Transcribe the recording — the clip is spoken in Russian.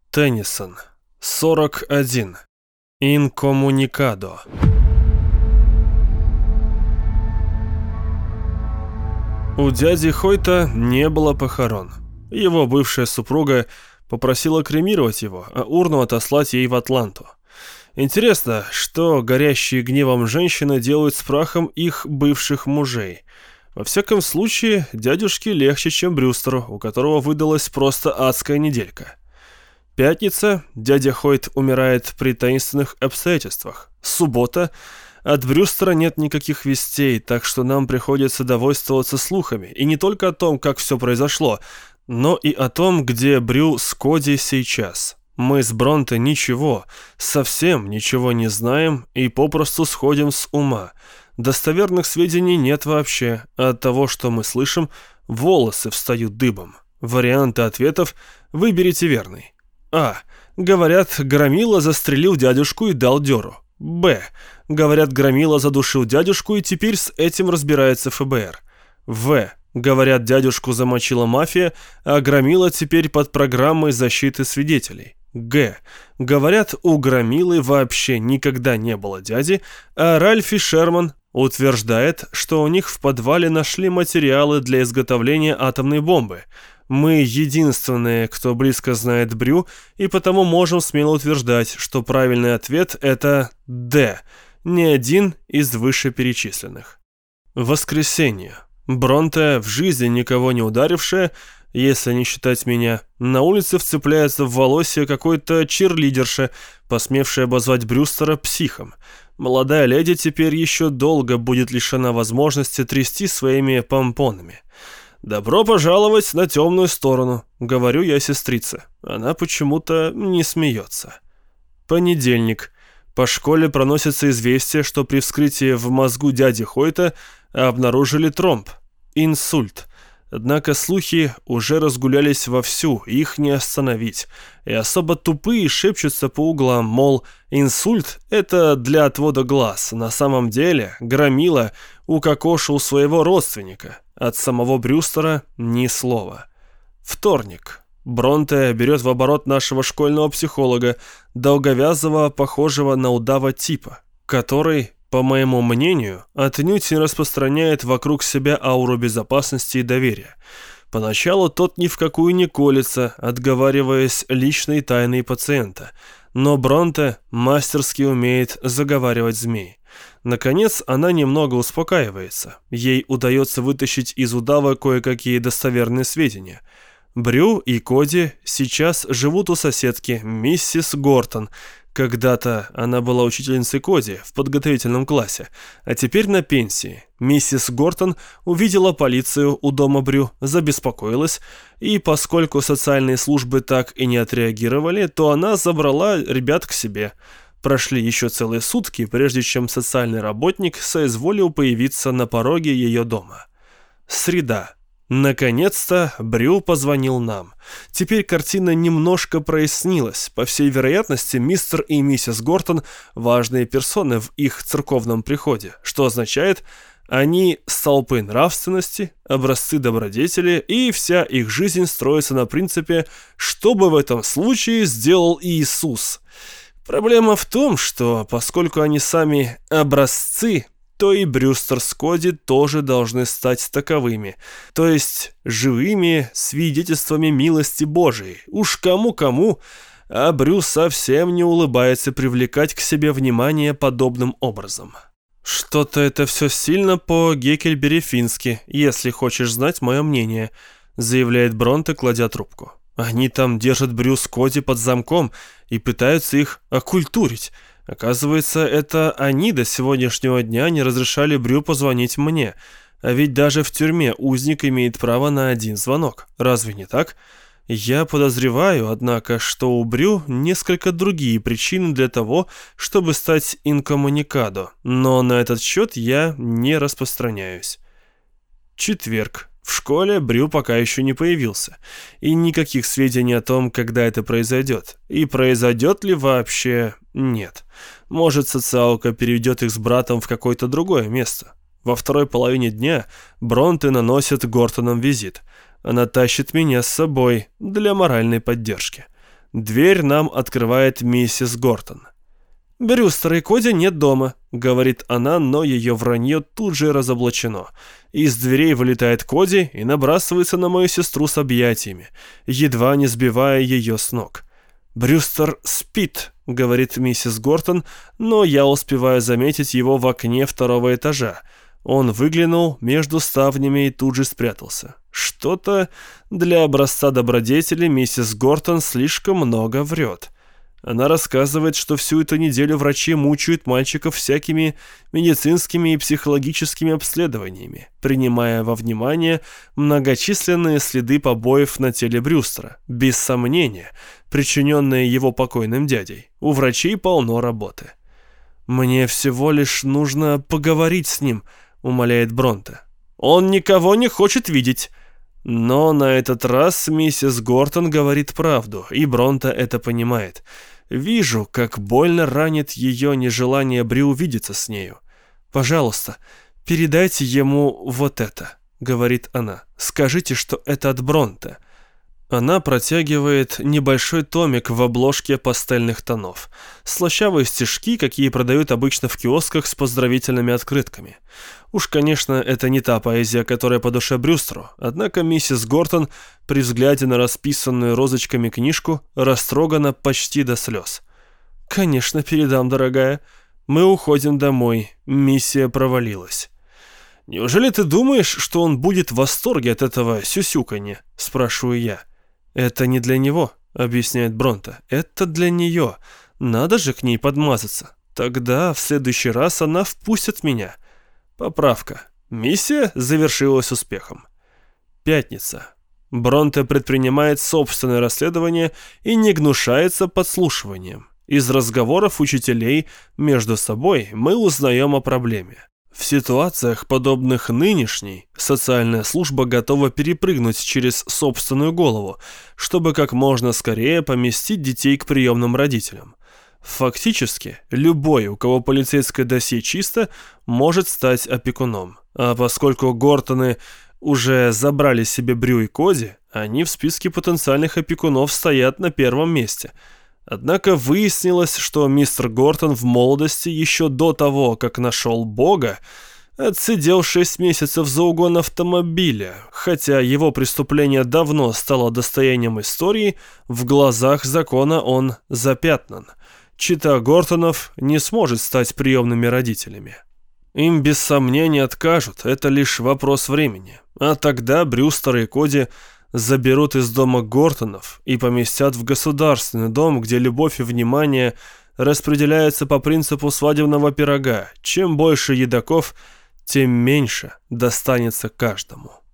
Теннисон. 41. Инкоммуникадо. У дяди Хойта не было похорон. Его бывшая супруга попросила кремировать его, а урну отослать ей в Атланту. Интересно, что горящие гневом женщины делают с прахом их бывших мужей. Во всяком случае, дядюшке легче, чем Брюстеру, у которого выдалась просто адская неделька. Пятница. Дядя Хойт умирает при таинственных обстоятельствах. Суббота. От Брюстера нет никаких вестей, так что нам приходится довольствоваться слухами. И не только о том, как все произошло, но и о том, где Брю с Коди сейчас. Мы с Бронте ничего, совсем ничего не знаем и попросту сходим с ума. Достоверных сведений нет вообще, а от того, что мы слышим, волосы встают дыбом. Варианты ответов выберите верный. А. Говорят, Громила застрелил дядюшку и дал дёру. Б. Говорят, Громила задушил дядюшку и теперь с этим разбирается ФБР. В. Говорят, дядюшку замочила мафия, а Громила теперь под программой защиты свидетелей. Г. Говорят, у Громилы вообще никогда не было дяди, а Ральфи Шерман утверждает, что у них в подвале нашли материалы для изготовления атомной бомбы. Мы единственные, кто близко знает Брю, и потому можем смело утверждать, что правильный ответ – это Д, не один из вышеперечисленных. Воскресенье. Бронте, в жизни никого не ударившая, если не считать меня, на улице вцепляется в волосье какой-то чирлидерша, посмевшая обозвать Брюстера психом. Молодая леди теперь еще долго будет лишена возможности трясти своими помпонами. «Добро пожаловать на темную сторону», — говорю я сестрице. Она почему-то не смеется. Понедельник. По школе проносится известие, что при вскрытии в мозгу дяди Хойта обнаружили тромб. Инсульт. Однако слухи уже разгулялись вовсю, их не остановить. И особо тупые шепчутся по углам, мол, инсульт – это для отвода глаз. На самом деле Громила укокошил своего родственника. От самого Брюстера ни слова. Вторник. Бронте берет в оборот нашего школьного психолога, долговязого, похожего на удава типа, который, по моему мнению, отнюдь не распространяет вокруг себя ауру безопасности и доверия. Поначалу тот ни в какую не колется, отговариваясь личной тайной пациента, но Бронте мастерски умеет заговаривать змей. Наконец, она немного успокаивается. Ей удается вытащить из удава кое-какие достоверные сведения. Брю и Коди сейчас живут у соседки, миссис Гортон. Когда-то она была учительницей Коди в подготовительном классе, а теперь на пенсии. Миссис Гортон увидела полицию у дома Брю, забеспокоилась, и поскольку социальные службы так и не отреагировали, то она забрала ребят к себе. Прошли еще целые сутки, прежде чем социальный работник соизволил появиться на пороге ее дома. Среда. Наконец-то Брю позвонил нам. Теперь картина немножко прояснилась. По всей вероятности, мистер и миссис Гортон – важные персоны в их церковном приходе, что означает, они столпы нравственности, образцы добродетели, и вся их жизнь строится на принципе «что бы в этом случае сделал Иисус?». Проблема в том, что поскольку они сами образцы, то и Брюстер с Коди тоже должны стать таковыми, то есть живыми свидетельствами милости Божией. Уж кому-кому, а Брю совсем не улыбается привлекать к себе внимание подобным образом. «Что-то это все сильно по-геккельбери-фински, если хочешь знать мое мнение», заявляет Бронте, кладя трубку. «Они там держат Брю с Коди под замком и пытаются их оккультурить. Оказывается, это они до сегодняшнего дня не разрешали Брю позвонить мне. А ведь даже в тюрьме узник имеет право на один звонок. Разве не так? Я подозреваю, однако, что у Брю несколько другие причины для того, чтобы стать инкоммуникадо, но на этот счет я не распространяюсь». Четверг. В школе Брю пока еще не появился, и никаких сведений о том, когда это произойдет. И произойдет ли вообще, нет. Может, социалка переведет их с братом в какое-то другое место. Во второй половине дня Бронте наносит Гортонам визит. Она тащит меня с собой для моральной поддержки. Дверь нам открывает миссис Гортон. «Брюстера и Коди нет дома», — говорит она, но ее вранье тут же разоблачено. Из дверей вылетает Коди и набрасывается на мою сестру с объятиями, едва не сбивая ее с ног. «Брюстер спит», — говорит миссис Гортон, но я успеваю заметить его в окне второго этажа. Он выглянул между ставнями и тут же спрятался. Что-то для образца добродетели миссис Гортон слишком много врет. Она рассказывает, что всю эту неделю врачи мучают мальчиков всякими медицинскими и психологическими обследованиями, принимая во внимание многочисленные следы побоев на теле Брюстера, без сомнения, причиненные его покойным дядей. У врачей полно работы. «Мне всего лишь нужно поговорить с ним», — умоляет Бронте. «Он никого не хочет видеть». Но на этот раз миссис Гортон говорит правду, и Бронте это понимает. Вижу, как больно ранит ее нежелание Брю увидеться с нею. «Пожалуйста, передайте ему вот это», — говорит она. «Скажите, что это от Бронте». Она протягивает небольшой томик в обложке пастельных тонов. Слащавые стишки, какие продают обычно в киосках с поздравительными открытками. Уж, конечно, это не та поэзия, которая по душе Брюстеру, однако миссис Гортон при взгляде на расписанную розочками книжку растрогана почти до слез. «Конечно, передам, дорогая. Мы уходим домой. Миссия провалилась». «Неужели ты думаешь, что он будет в восторге от этого сюсюканья?» – спрашиваю я. «Это не для него», — объясняет Бронте. «Это для нее. Надо же к ней подмазаться. Тогда в следующий раз она впустит меня». Поправка. Миссия завершилась успехом. Пятница. Бронте предпринимает собственное расследование и не гнушается подслушиванием. Из разговоров учителей между собой мы узнаем о проблеме. В ситуациях, подобных нынешней, социальная служба готова перепрыгнуть через собственную голову, чтобы как можно скорее поместить детей к приемным родителям. Фактически, любой, у кого полицейское досье чисто, может стать опекуном. А поскольку Гортоны уже забрали себе Брю и Коди, они в списке потенциальных опекунов стоят на первом месте. Однако выяснилось, что мистер Гортон в молодости, еще до того, как нашел Бога, отсидел 6 месяцев за угон автомобиля. Хотя его преступление давно стало достоянием истории, в глазах закона он запятнан. Чита Гортонов не сможет стать приемными родителями. Им без сомнения откажут, это лишь вопрос времени. А тогда Брюстер и Коди заберут из дома Гортонов и поместят в государственный дом, где любовь и внимание распределяются по принципу свадебного пирога. Чем больше едоков, тем меньше достанется каждому.